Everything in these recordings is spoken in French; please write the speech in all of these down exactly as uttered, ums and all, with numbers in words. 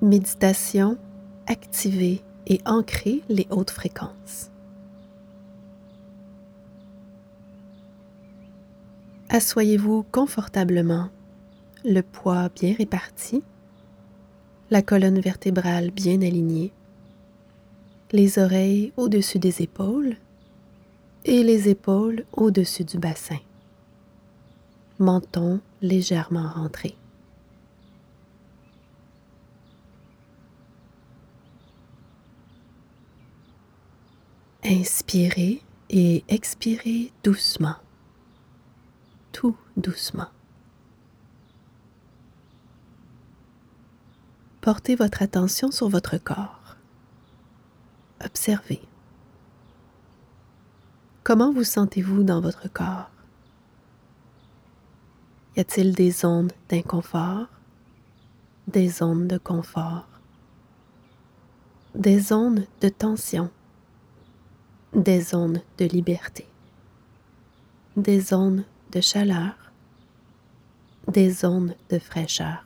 Méditation, activer et ancrer les hautes fréquences. Assoyez-vous confortablement, le poids bien réparti, la colonne vertébrale bien alignée, les oreilles au-dessus des épaules et les épaules au-dessus du bassin. Menton légèrement rentré. Inspirez et expirez doucement, tout doucement. Portez votre attention sur votre corps. Observez. Comment vous sentez-vous dans votre corps? Y a-t-il des zones d'inconfort, des zones de confort, des zones de tension, des zones de liberté, des zones de chaleur, des zones de fraîcheur?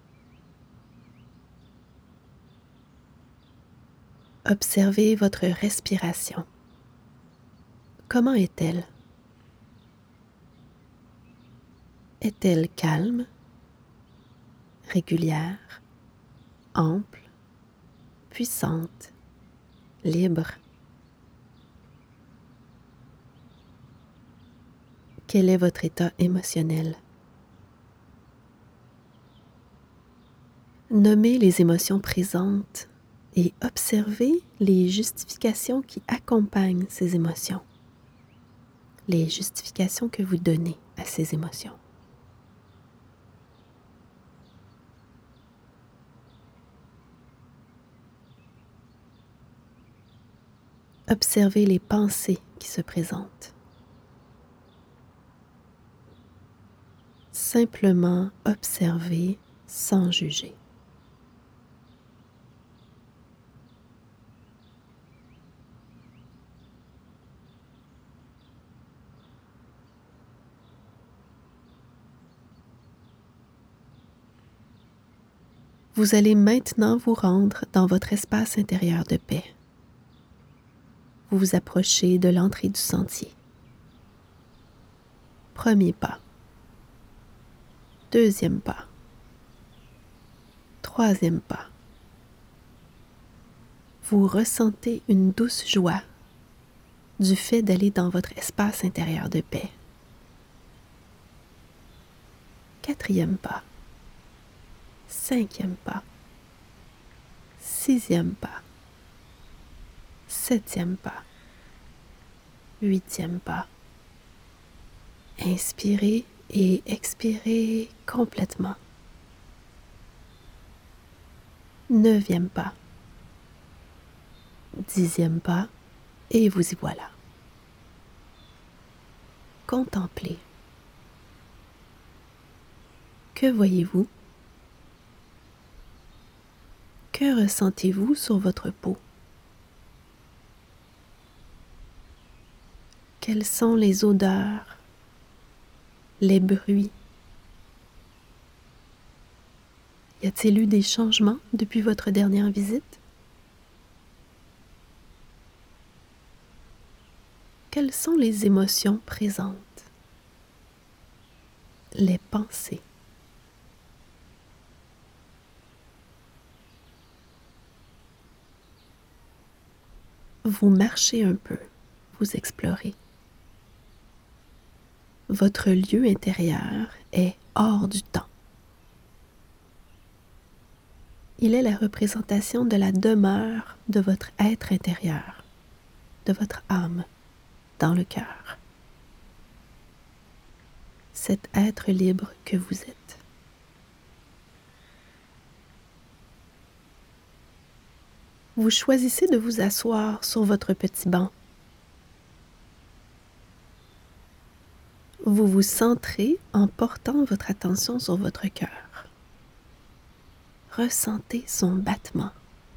Observez votre respiration. Comment est-elle? Est-elle calme, régulière, ample, puissante, libre? Quel est votre état émotionnel? Nommez les émotions présentes et observez les justifications qui accompagnent ces émotions, les justifications que vous donnez à ces émotions. Observez les pensées qui se présentent. Simplement observer sans juger. Vous allez maintenant vous rendre dans votre espace intérieur de paix. Vous vous approchez de l'entrée du sentier. Premier pas. Deuxième pas. Troisième pas. Vous ressentez une douce joie du fait d'aller dans votre espace intérieur de paix. Quatrième pas. Cinquième pas. Sixième pas. Septième pas. Huitième pas. Inspirez et expirez complètement. Neuvième pas. Dixième pas. Et vous y voilà. Contemplez. Que voyez-vous? Que ressentez-vous sur votre peau? Quelles sont les odeurs, les bruits? Y a-t-il eu des changements depuis votre dernière visite? Quelles sont les émotions présentes? Les pensées? Vous marchez un peu, vous explorez. Votre lieu intérieur est hors du temps. Il est la représentation de la demeure de votre être intérieur, de votre âme, dans le cœur. Cet être libre que vous êtes. Vous choisissez de vous asseoir sur votre petit banc. Vous vous centrez en portant votre attention sur votre cœur. Ressentez son battement.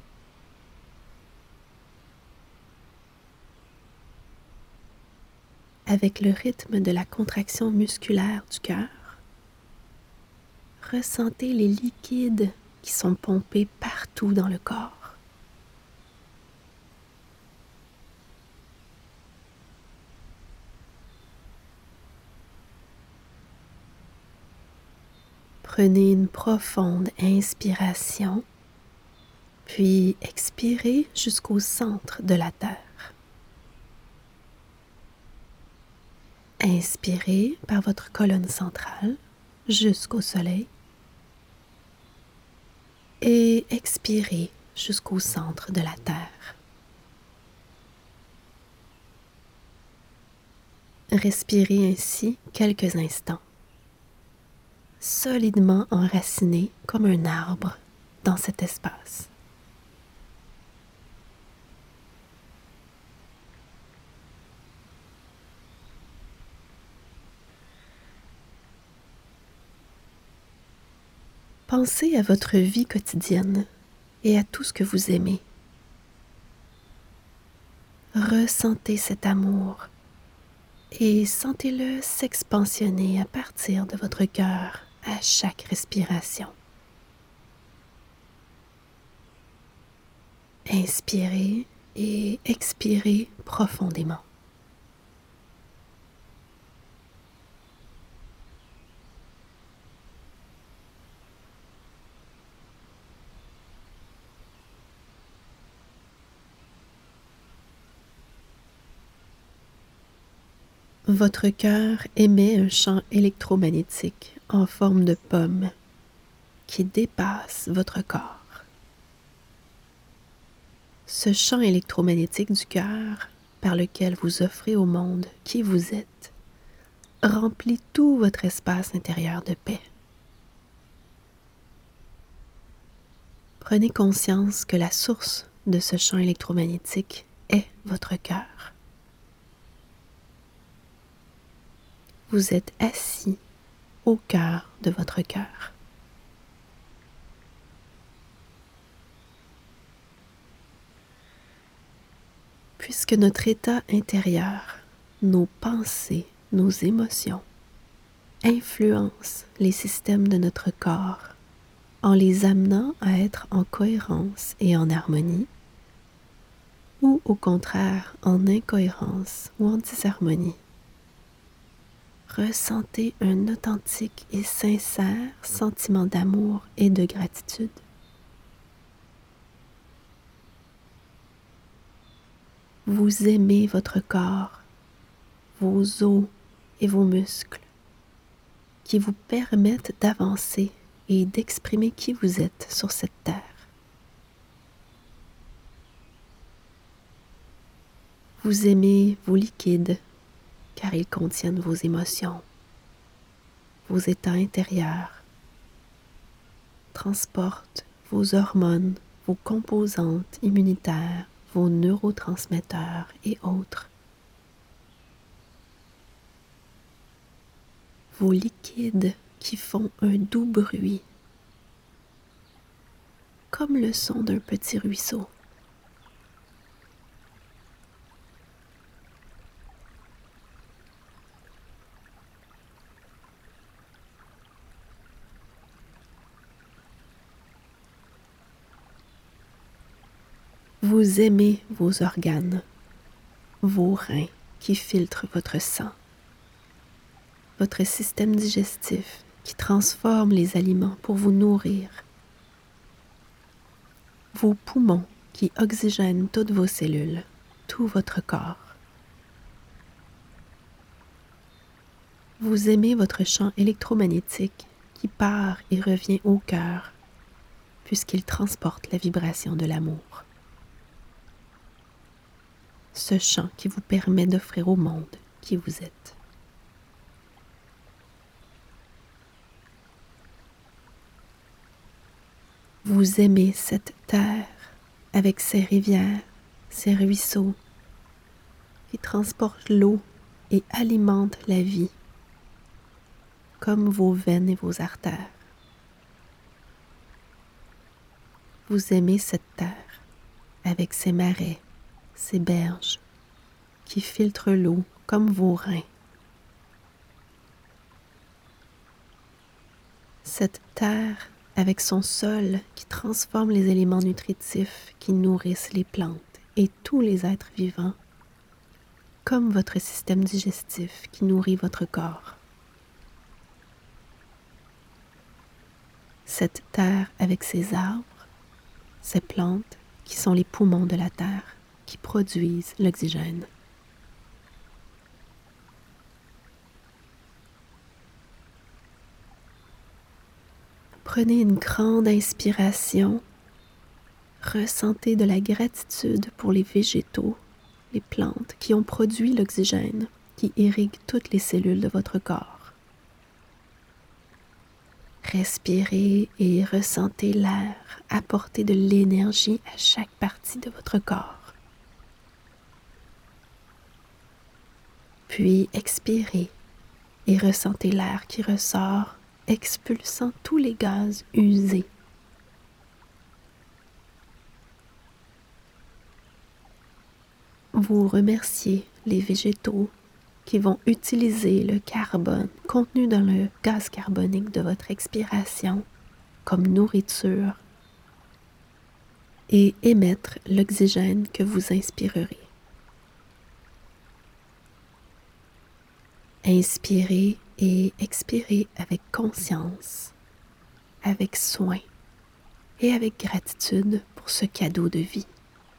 Avec le rythme de la contraction musculaire du cœur, ressentez les liquides qui sont pompées partout dans le corps. Prenez une profonde inspiration, puis expirez jusqu'au centre de la Terre. Inspirez par votre colonne centrale jusqu'au soleil et expirez jusqu'au centre de la Terre. Respirez ainsi quelques instants, solidement enraciné comme un arbre dans cet espace. Pensez à votre vie quotidienne et à tout ce que vous aimez. Ressentez cet amour et sentez-le s'expansionner à partir de votre cœur à chaque respiration. Inspirez et expirez profondément. Votre cœur émet un champ électromagnétique en forme de pomme qui dépasse votre corps. Ce champ électromagnétique du cœur, par lequel vous offrez au monde qui vous êtes, remplit tout votre espace intérieur de paix. Prenez conscience que la source de ce champ électromagnétique est votre cœur. Vous êtes assis au cœur de votre cœur. Puisque notre état intérieur, nos pensées, nos émotions influencent les systèmes de notre corps en les amenant à être en cohérence et en harmonie, ou au contraire en incohérence ou en disharmonie. Ressentez un authentique et sincère sentiment d'amour et de gratitude. Vous aimez votre corps, vos os et vos muscles qui vous permettent d'avancer et d'exprimer qui vous êtes sur cette terre. Vous aimez vos liquides car ils contiennent vos émotions, vos états intérieurs, transportent vos hormones, vos composantes immunitaires, vos neurotransmetteurs et autres. Vos liquides qui font un doux bruit, comme le son d'un petit ruisseau. Vous aimez vos organes, vos reins qui filtrent votre sang, votre système digestif qui transforme les aliments pour vous nourrir, vos poumons qui oxygènent toutes vos cellules, tout votre corps. Vous aimez votre champ électromagnétique qui part et revient au cœur, puisqu'il transporte la vibration de l'amour. Ce champ qui vous permet d'offrir au monde qui vous êtes. Vous aimez cette terre avec ses rivières, ses ruisseaux qui transportent l'eau et alimentent la vie, comme vos veines et vos artères. Vous aimez cette terre avec ses marais, ses berges qui filtrent l'eau comme vos reins. Cette terre avec son sol qui transforme les éléments nutritifs qui nourrissent les plantes et tous les êtres vivants, comme votre système digestif qui nourrit votre corps. Cette terre avec ses arbres, ces plantes qui sont les poumons de la terre qui produisent l'oxygène. Prenez une grande inspiration, ressentez de la gratitude pour les végétaux, les plantes qui ont produit l'oxygène qui irrigue toutes les cellules de votre corps. Respirez et ressentez l'air apporter de l'énergie à chaque partie de votre corps. Puis expirez et ressentez l'air qui ressort, expulsant tous les gaz usés. Vous remerciez les végétaux qui vont utiliser le carbone contenu dans le gaz carbonique de votre expiration comme nourriture et émettre l'oxygène que vous inspirerez. Inspirez et expirez avec conscience, avec soin et avec gratitude pour ce cadeau de vie.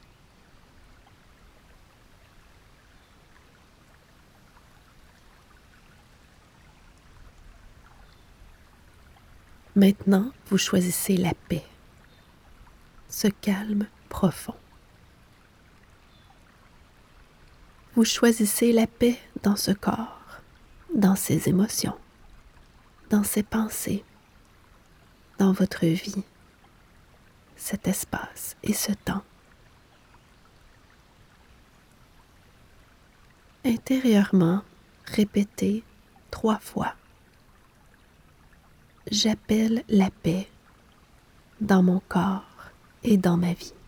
Maintenant, vous choisissez la paix, ce calme profond. Vous choisissez la paix dans ce corps, dans ses émotions, dans ses pensées, dans votre vie, cet espace et ce temps. Intérieurement, répétez trois fois. J'appelle la paix dans mon corps et dans ma vie.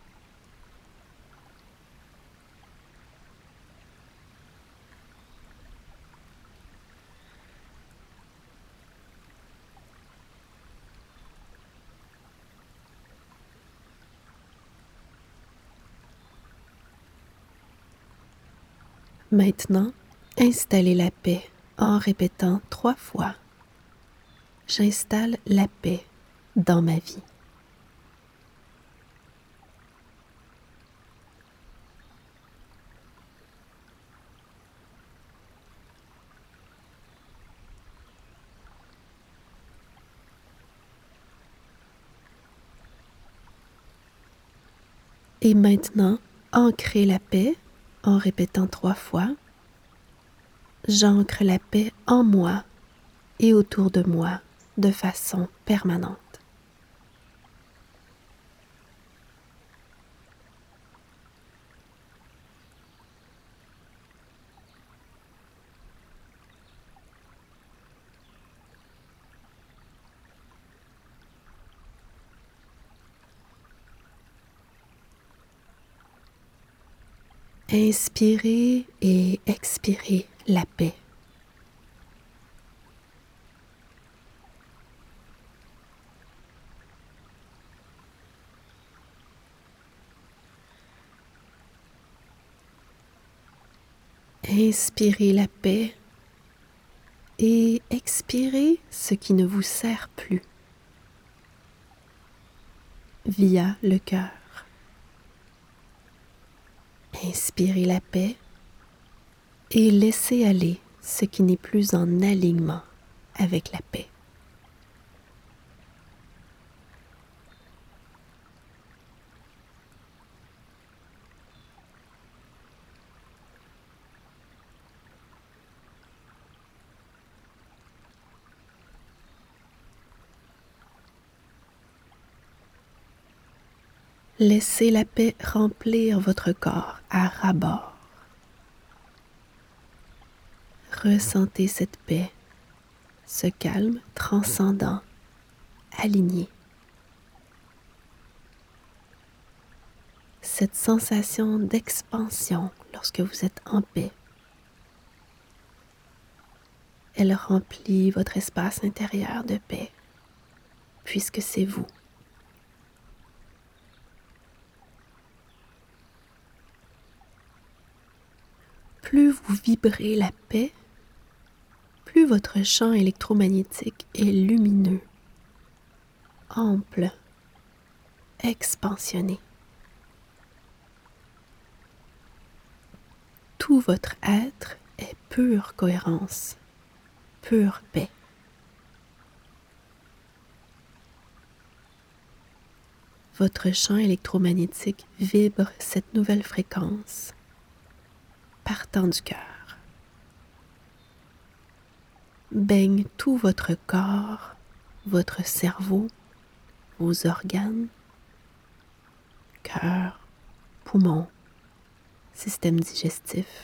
Maintenant, installez la paix en répétant trois fois. J'installe la paix dans ma vie. Et maintenant, ancrez la paix en répétant trois fois. J'ancre la paix en moi et autour de moi de façon permanente. Inspirez et expirez la paix. Inspirez la paix et expirez ce qui ne vous sert plus via le cœur. Inspirez la paix et laissez aller ce qui n'est plus en alignement avec la paix. Laissez la paix remplir votre corps à ras-bord. Ressentez cette paix, ce calme transcendant, aligné. Cette sensation d'expansion lorsque vous êtes en paix. Elle remplit votre espace intérieur de paix. puisque c'est vous. Plus vous vibrez la paix, plus votre champ électromagnétique est lumineux, ample, expansionné. Tout votre être est pure cohérence, pure paix. Votre champ électromagnétique vibre cette nouvelle fréquence, partant du cœur. Baigne tout votre corps, votre cerveau, vos organes, cœur, poumons, système digestif.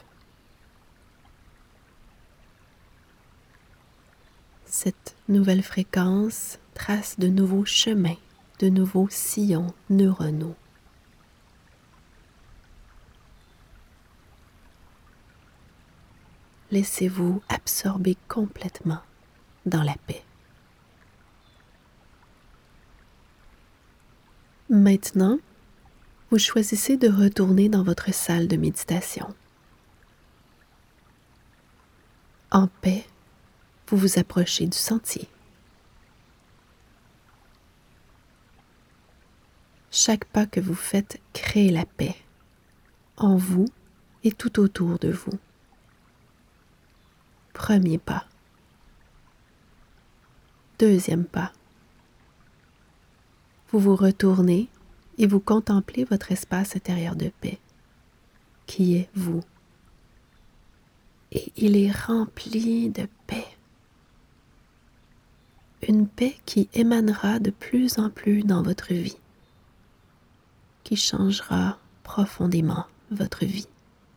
Cette nouvelle fréquence trace de nouveaux chemins, de nouveaux sillons neuronaux. Laissez-vous absorber complètement dans la paix. Maintenant, vous choisissez de retourner dans votre salle de méditation. En paix, vous vous approchez du sentier. Chaque pas que vous faites crée la paix, en vous et tout autour de vous. Premier pas. Deuxième pas. Vous vous retournez et vous contemplez votre espace intérieur de paix, qui est vous. Et il est rempli de paix. Une paix qui émanera de plus en plus dans votre vie, qui changera profondément votre vie.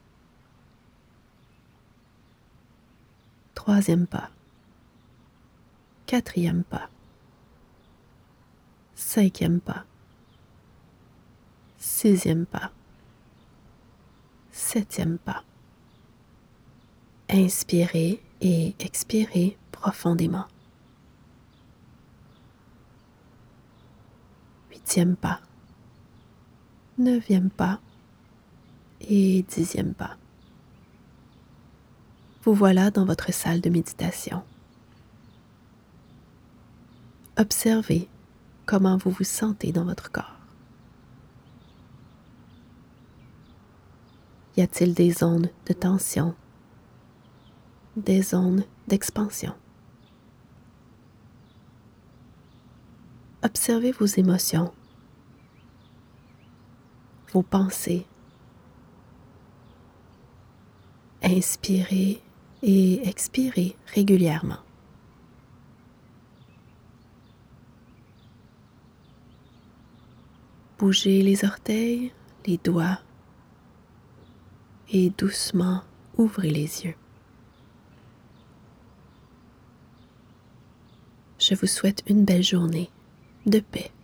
Troisième pas. Quatrième pas. Cinquième pas. Sixième pas. Septième pas. Inspirez et expirez profondément. Huitième pas. Neuvième pas. Et dixième pas. Vous voilà dans votre salle de méditation. Observez comment vous vous sentez dans votre corps. Y a-t-il des zones de tension, des zones d'expansion? Observez vos émotions, vos pensées. Inspirez et expirez régulièrement. Bougez les orteils, les doigts et doucement ouvrez les yeux. Je vous souhaite une belle journée de paix.